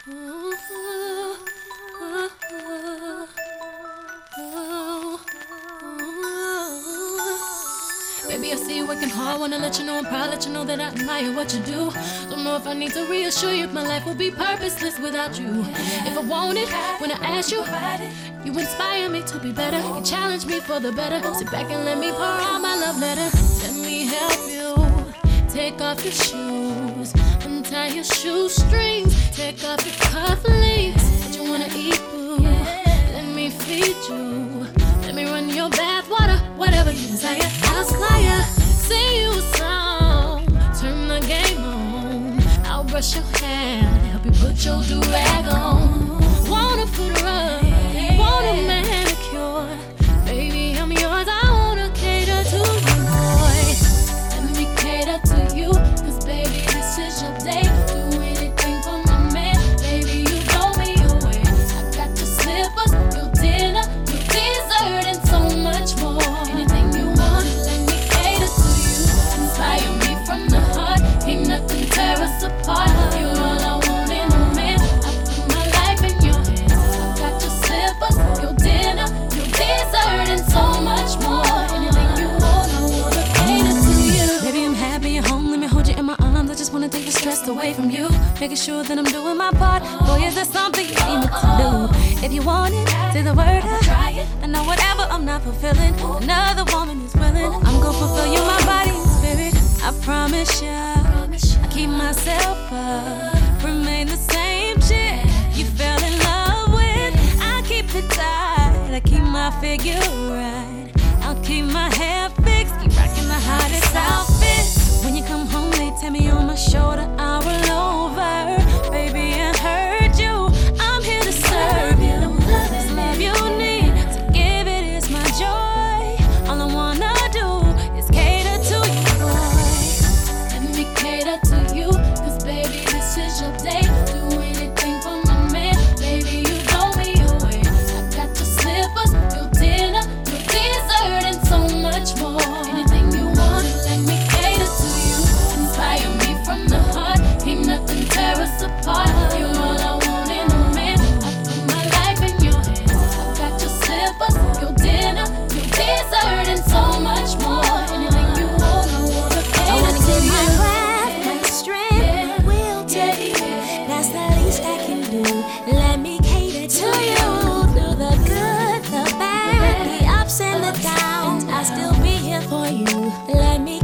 Baby, I see you working hard, wanna let you know I'm proud, let you know that I admire what you do. Don't know if I need to reassure you if my life would be purposeless without you. If I want it, when I ask you, you inspire me to be better. You challenge me for the better. Sit back and let me pour out my love letter. Let me help you. Take off your shoes, untie your shoestrings, take off your cufflinks. What you wanna eat, boo? Let me feed you. Let me run your bath water, whatever you desire. I'll squire, sing you a song, turn the game on. I'll brush your hair, help you put your do-rag on. Want a foot rub, want a manicure. Baby, I'm yours, I wanna cater to you, boy. Let me cater to you, cause baby, this is your day. Do anything for my man, baby, you blow me away. I got your slippers, your dinner, your dessert, and so much more. Anything you want, let me cater to you. Inspire me from the heart, ain't nothing tear us apart. You're all I want in a man, I put my life in your hands. I got your slippers, your dinner, your dessert, and so much more. Anything you want, I wanna cater to you. Baby, I'm happy you're home, let me hold you in my arms. I just wanna take the stress away from you, making sure that I'm doing my part. Boy, is there something you need me to do? If you want it, say the word. I know whatever I'm not fulfilling, another woman is willing. I'm gonna fulfill you, my body and spirit. I promise ya, I keep myself up, remain the same chick you fell in love with. I keep it tight, I keep my figure right. I'll keep my hair fixed, keep rocking the hottest outfit. When you come home, they tell me on my shoulder, I'll roll over. Baby, I heard you, I'm here to serve you. This love you need, to give it is my joy. All I wanna do is cater to you, boy. Let me cater to you, cause baby, this is your day. Do anything for my man, baby, you blow me away. I got your slippers, your dinner, your dessert, and so much more. Anything you want, let me cater to you. Inspire me from the heart, ain't nothing tear us apart. You're all I want in a man, I put my life in your hands. I got your slippers, your dinner, your dessert, and so much more. Anything you want, I wanna cater to give my you. breath, my strength, my will to you. That's the least I can do. Let me cater to you. Through the good, the bad, the ups and the downs, I'll still be here for you. Let me